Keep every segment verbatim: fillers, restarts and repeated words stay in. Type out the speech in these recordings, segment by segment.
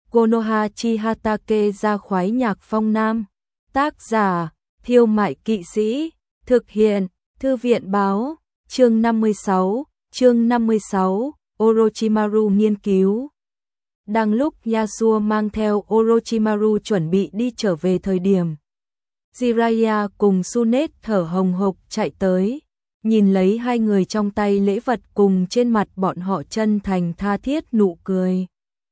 Konoha Chihatake ra khoái nhạc phong nam. Tác giả, Thiêu Mại Kỵ Sĩ. Thực hiện, Thư viện báo. Chương năm mươi sáu, chương năm mươi sáu, Orochimaru nghiên cứu. Đang lúc Yasuo mang theo Orochimaru chuẩn bị đi trở về thời điểm, Jiraiya cùng Tsunade thở hồng hộc chạy tới, nhìn lấy hai người trong tay lễ vật cùng trên mặt bọn họ chân thành tha thiết nụ cười.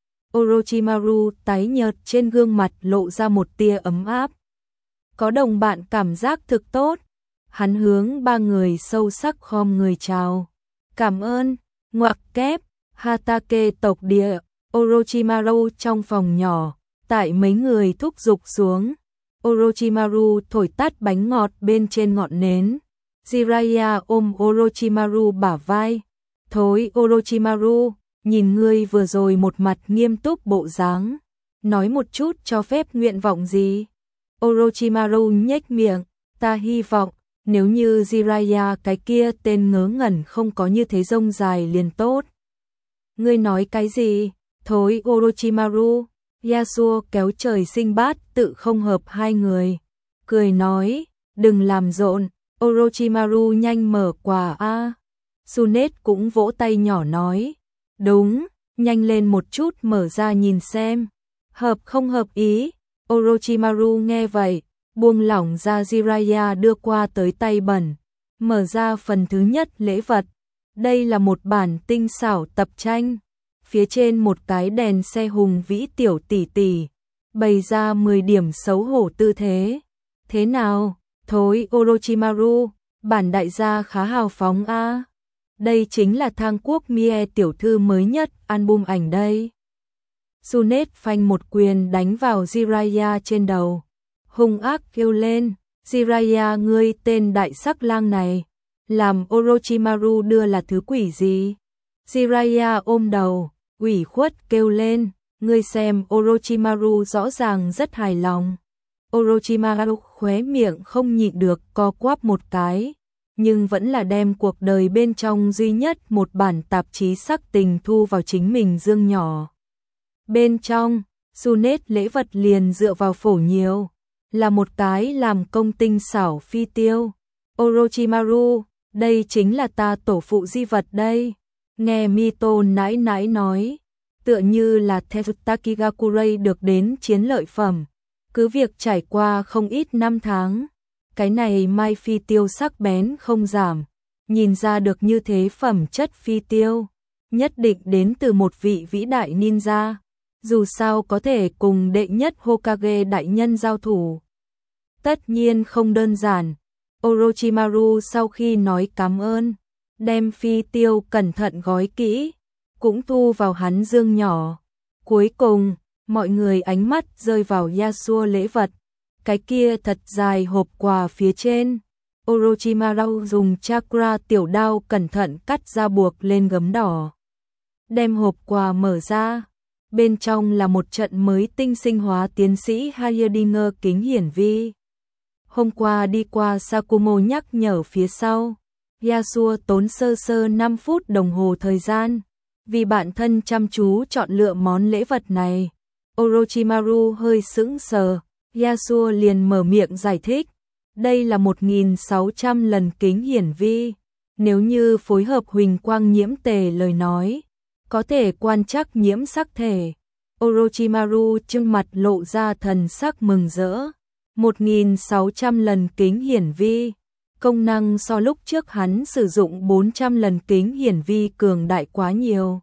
Orochimaru tái nhợt trên gương mặt lộ ra một tia ấm áp. Có đồng bạn cảm giác thực tốt. Hắn hướng ba người sâu sắc khom người chào. Cảm ơn, ngoặc kép, Hatake tộc địa, Orochimaru trong phòng nhỏ, tại mấy người thúc giục xuống. Orochimaru thổi tắt bánh ngọt bên trên ngọn nến. Jiraiya ôm Orochimaru bả vai. Thối Orochimaru, nhìn ngươi vừa rồi một mặt nghiêm túc bộ dáng. Nói một chút cho phép nguyện vọng gì? Orochimaru nhếch miệng, ta hy vọng, nếu như Jiraiya cái kia tên ngớ ngẩn không có như thế rông dài liền tốt. Ngươi nói cái gì? Thối Orochimaru. Yasuo kéo trời sinh bát tự không hợp hai người. Cười nói, đừng làm rộn, Orochimaru nhanh mở quà a. Tsunade cũng vỗ tay nhỏ nói, đúng, nhanh lên một chút mở ra nhìn xem. Hợp không hợp ý? Orochimaru nghe vậy, buông lỏng ra Jiraiya đưa qua tới tay bẩn, mở ra phần thứ nhất lễ vật. Đây là một bản tinh xảo tập tranh, phía trên một cái đèn xe hùng vĩ tiểu tỷ tỷ, bày ra mười điểm xấu hổ tư thế. Thế nào, thối Orochimaru, bản đại gia khá hào phóng a. Đây chính là Thang Quốc Mie tiểu thư mới nhất, album ảnh đây. Tsunade phanh một quyền đánh vào Jiraiya trên đầu, hung ác kêu lên, Jiraiya ngươi tên đại sắc lang này, làm Orochimaru đưa là thứ quỷ gì? Jiraiya ôm đầu, ủy khuất kêu lên, ngươi xem Orochimaru rõ ràng rất hài lòng. Orochimaru khóe miệng không nhịn được co quắp một cái, nhưng vẫn là đem cuộc đời bên trong duy nhất một bản tạp chí sắc tình thu vào chính mình dương nhỏ. Bên trong, Tsunade lễ vật liền dựa vào phổ nhiều, là một cái làm công tinh xảo phi tiêu. Orochimaru, đây chính là ta tổ phụ di vật đây. Nghe Mito nãi nãi nói, tựa như là Tetsutakigakurai được đến chiến lợi phẩm. Cứ việc trải qua không ít năm tháng, cái này mai phi tiêu sắc bén không giảm, nhìn ra được như thế phẩm chất phi tiêu, nhất định đến từ một vị vĩ đại ninja. Dù sao có thể cùng đệ nhất Hokage đại nhân giao thủ, tất nhiên không đơn giản. Orochimaru sau khi nói cảm ơn, đem phi tiêu cẩn thận gói kỹ, cũng thu vào hắn dương nhỏ. Cuối cùng, mọi người ánh mắt rơi vào Yasuo lễ vật, cái kia thật dài hộp quà phía trên. Orochimaru dùng chakra tiểu đao cẩn thận cắt ra buộc lên gấm đỏ, đem hộp quà mở ra. Bên trong là một trận mới tinh sinh hóa tiến sĩ Heimerdinger kính hiển vi. Hôm qua đi qua Sakumo nhắc nhở phía sau, Yasuo tốn sơ sơ năm phút đồng hồ thời gian, vì bản thân chăm chú chọn lựa món lễ vật này. Orochimaru hơi sững sờ, Yasuo liền mở miệng giải thích, đây là một nghìn sáu trăm lần kính hiển vi, nếu như phối hợp huỳnh quang nhiễm tề lời nói, có thể quan trắc nhiễm sắc thể. Orochimaru trưng mặt lộ ra thần sắc mừng rỡ. một nghìn sáu trăm lần kính hiển vi, công năng so lúc trước hắn sử dụng bốn trăm lần kính hiển vi cường đại quá nhiều.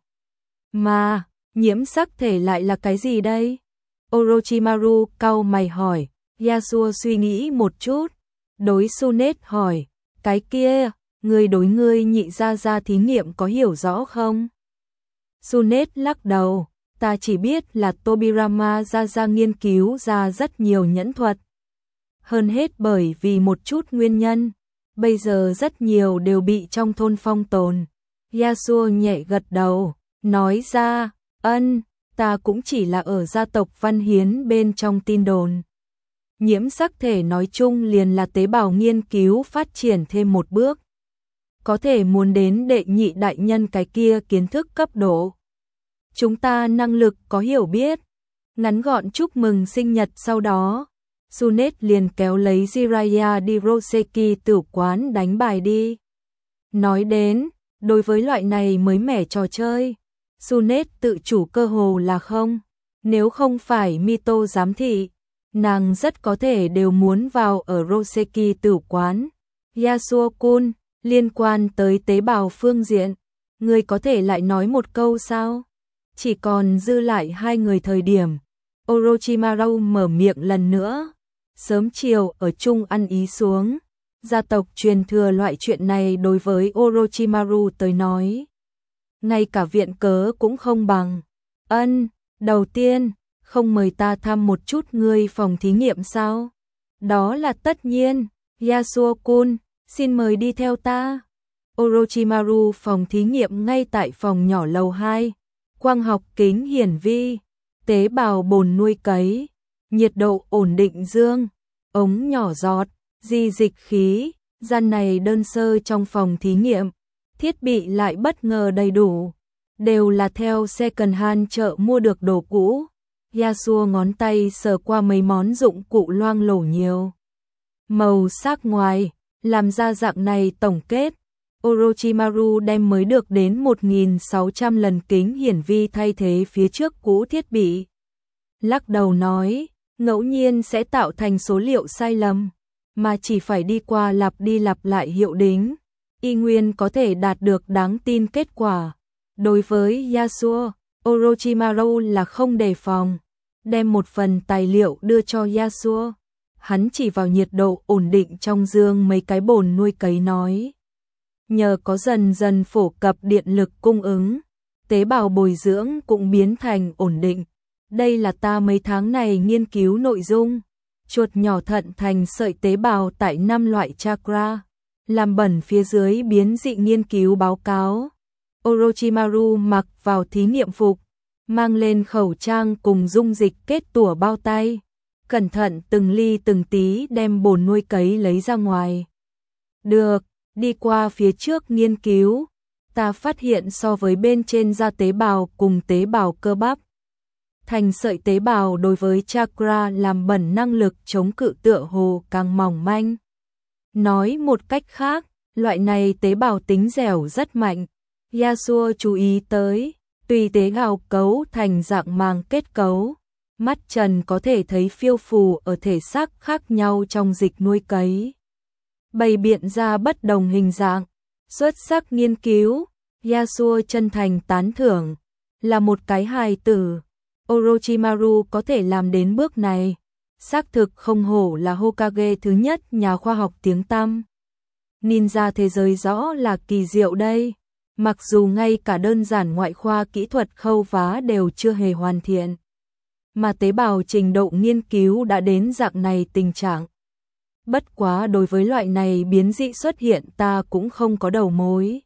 Mà, nhiễm sắc thể lại là cái gì đây? Orochimaru cau mày hỏi. Yasuo suy nghĩ một chút, đối Tsunade hỏi, cái kia, người đối ngươi nhị gia gia thí nghiệm có hiểu rõ không? Tsunade lắc đầu, ta chỉ biết là Tobirama gia gia nghiên cứu ra rất nhiều nhẫn thuật. Hơn hết bởi vì một chút nguyên nhân, bây giờ rất nhiều đều bị trong thôn phong tồn. Yasuo nhẹ gật đầu, nói ra, ân, ta cũng chỉ là ở gia tộc Văn Hiến bên trong tin đồn. Nhiễm sắc thể nói chung liền là tế bào nghiên cứu phát triển thêm một bước. Có thể muốn đến đệ nhị đại nhân cái kia kiến thức cấp độ. Chúng ta năng lực có hiểu biết, Ngắn gọn chúc mừng sinh nhật sau đó, Junet liền kéo lấy Jiraiya đi Roseki tử quán đánh bài đi. Nói đến, đối với loại này mới mẻ trò chơi, Junet tự chủ cơ hồ là không. Nếu không phải Mito giám thị, nàng rất có thể đều muốn vào ở Roseki tử quán. Yasuo-kun, liên quan tới tế bào phương diện, người có thể lại nói một câu sao? Chỉ còn dư lại hai người thời điểm. Orochimaru mở miệng lần nữa. Sớm chiều ở chung ăn ý xuống. Gia tộc truyền thừa loại chuyện này đối với Orochimaru tới nói. Ngay cả viện cớ cũng không bằng. Ân, đầu tiên, không mời ta thăm một chút ngươi phòng thí nghiệm sao? Đó là tất nhiên. Yasuo-kun, xin mời đi theo ta. Orochimaru phòng thí nghiệm ngay tại phòng nhỏ lầu hai. Quang học kính hiển vi, tế bào bồn nuôi cấy, nhiệt độ ổn định dương, ống nhỏ giọt, di dịch khí, gian này đơn sơ trong phòng thí nghiệm, thiết bị lại bất ngờ đầy đủ, đều là theo second hand chợ mua được đồ cũ. Yasuo ngón tay sờ qua mấy món dụng cụ loang lổ nhiều màu sắc ngoài, làm ra dạng này tổng kết. Orochimaru đem mới được đến một nghìn sáu trăm lần kính hiển vi thay thế phía trước cũ thiết bị. Lắc đầu nói, ngẫu nhiên sẽ tạo thành số liệu sai lầm, mà chỉ phải đi qua lặp đi lặp lại hiệu đính, y nguyên có thể đạt được đáng tin kết quả. Đối với Yasuo, Orochimaru là không đề phòng, đem một phần tài liệu đưa cho Yasuo. Hắn chỉ vào nhiệt độ ổn định trong dương mấy cái bồn nuôi cấy nói. Nhờ có dần dần phổ cập điện lực cung ứng, tế bào bồi dưỡng cũng biến thành ổn định. Đây là ta mấy tháng này nghiên cứu nội dung. Chuột nhỏ thận thành sợi tế bào tại năm loại chakra, làm bẩn phía dưới biến dị nghiên cứu báo cáo. Orochimaru mặc vào thí nghiệm phục, mang lên khẩu trang cùng dung dịch kết tủa bao tay, cẩn thận từng ly từng tí đem bồn nuôi cấy lấy ra ngoài. Được. Đi qua phía trước nghiên cứu, ta phát hiện so với bên trên da tế bào cùng tế bào cơ bắp, thành sợi tế bào đối với chakra làm bẩn năng lực chống cự tựa hồ càng mỏng manh. Nói một cách khác, loại này tế bào tính dẻo rất mạnh. Yasuo chú ý tới, tùy tế bào cấu thành dạng màng kết cấu, mắt trần có thể thấy phiêu phù ở thể xác khác nhau trong dịch nuôi cấy. Bày biện ra bất đồng hình dạng, xuất sắc nghiên cứu, Yasuo chân thành tán thưởng, là một cái hài tử. Orochimaru có thể làm đến bước này, xác thực không hổ là Hokage thứ nhất nhà khoa học tiếng tăm. Ninja thế giới rõ là kỳ diệu đây, mặc dù ngay cả đơn giản ngoại khoa kỹ thuật khâu vá đều chưa hề hoàn thiện, mà tế bào trình độ nghiên cứu đã đến dạng này tình trạng. Bất quá đối với loại này biến dị xuất hiện ta cũng không có đầu mối.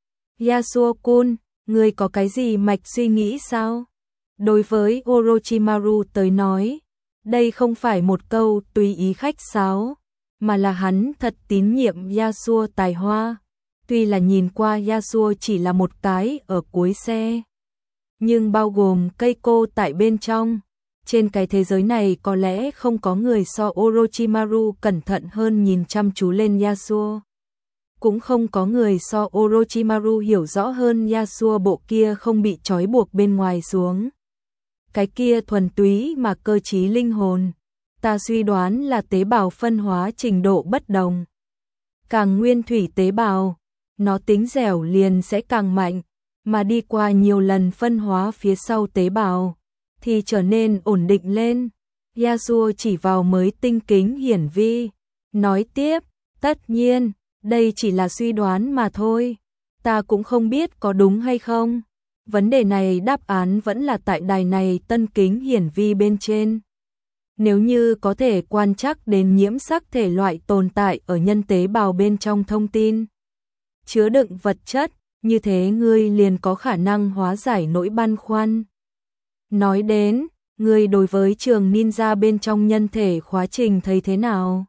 Yasuo-kun, ngươi có cái gì mạch suy nghĩ sao? Đối với Orochimaru tới nói, đây không phải một câu tùy ý khách sáo, mà là hắn thật tín nhiệm Yasuo tài hoa. Tuy là nhìn qua Yasuo chỉ là một cái ở cuối xe, nhưng bao gồm cây cô tại bên trong. Trên cái thế giới này có lẽ không có người so Orochimaru cẩn thận hơn nhìn chăm chú lên Yasuo. Cũng không có người so Orochimaru hiểu rõ hơn Yasuo bộ kia không bị trói buộc bên ngoài xuống. Cái kia thuần túy mà cơ trí linh hồn. Ta suy đoán là tế bào phân hóa trình độ bất đồng. Càng nguyên thủy tế bào, nó tính dẻo liền sẽ càng mạnh, mà đi qua nhiều lần phân hóa phía sau tế bào thì trở nên ổn định lên. Yasuo chỉ vào mới tinh kính hiển vi, nói tiếp, tất nhiên, đây chỉ là suy đoán mà thôi, ta cũng không biết có đúng hay không. Vấn đề này đáp án vẫn là tại đài này tân kính hiển vi bên trên. Nếu như có thể quan trắc đến nhiễm sắc thể loại tồn tại ở nhân tế bào bên trong thông tin, chứa đựng vật chất, như thế ngươi liền có khả năng hóa giải nỗi băn khoăn. Nói đến, ngươi đối với trường ninja bên trong nhân thể khóa trình thấy thế nào?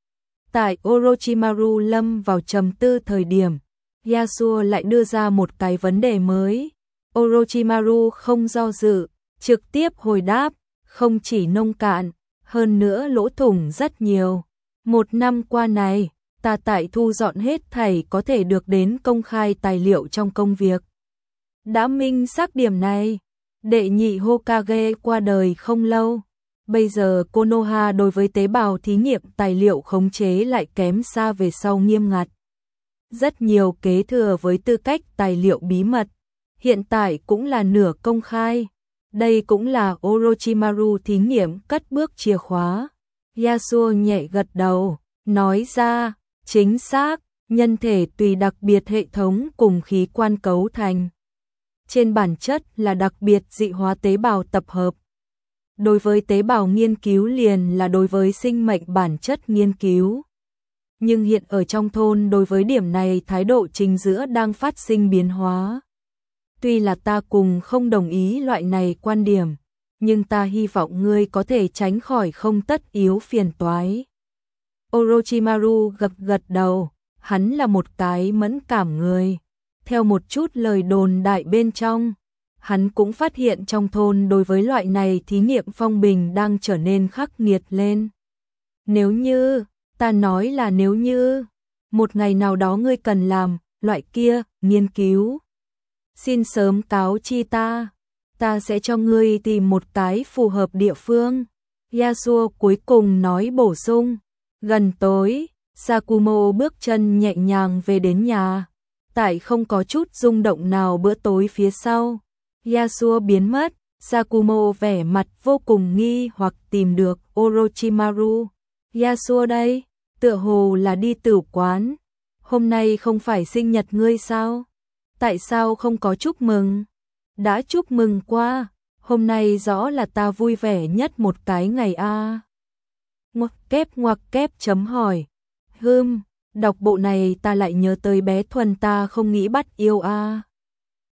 Tại Orochimaru lâm vào trầm tư thời điểm, Yasuo lại đưa ra một cái vấn đề mới. Orochimaru không do dự, trực tiếp hồi đáp, không chỉ nông cạn, hơn nữa lỗ thủng rất nhiều. Một năm qua này, ta tại thu dọn hết thảy có thể được đến công khai tài liệu trong công việc. Đã minh xác điểm này, đệ nhị Hokage qua đời không lâu. Bây giờ Konoha đối với tế bào thí nghiệm tài liệu khống chế lại kém xa về sau nghiêm ngặt. Rất nhiều kế thừa với tư cách tài liệu bí mật, hiện tại cũng là nửa công khai. Đây cũng là Orochimaru thí nghiệm cất bước chìa khóa. Yasuo nhẹ gật đầu, nói ra, chính xác, nhân thể tùy đặc biệt hệ thống cùng khí quan cấu thành. Trên bản chất là đặc biệt dị hóa tế bào tập hợp. Đối với tế bào nghiên cứu liền là đối với sinh mệnh bản chất nghiên cứu. Nhưng hiện ở trong thôn đối với điểm này thái độ chính giữa đang phát sinh biến hóa. Tuy là ta cùng không đồng ý loại này quan điểm, nhưng ta hy vọng ngươi có thể tránh khỏi không tất yếu phiền toái. Orochimaru gật gật đầu, hắn là một cái mẫn cảm người. Theo một chút lời đồn đại bên trong, hắn cũng phát hiện trong thôn đối với loại này thí nghiệm phong bình đang trở nên khắc nghiệt lên. Nếu như, ta nói là nếu như, một ngày nào đó ngươi cần làm, loại kia, nghiên cứu. Xin sớm cáo chi ta, ta sẽ cho ngươi tìm một cái phù hợp địa phương. Yasuo cuối cùng nói bổ sung, gần tối, Sakumo bước chân nhẹ nhàng về đến nhà. Tại không có chút rung động nào bữa tối phía sau, Yasuo biến mất, Sakumo vẻ mặt vô cùng nghi hoặc tìm được Orochimaru. Yasuo đây, tựa hồ là đi tửu quán. Hôm nay không phải sinh nhật ngươi sao? Tại sao không có chúc mừng? Đã chúc mừng qua, hôm nay rõ là ta vui vẻ nhất một cái ngày a. Ngoặc kép ngoặc kép chấm hỏi. Hừm, đọc bộ này ta lại nhớ tới bé Thuần ta không nghĩ bắt yêu a.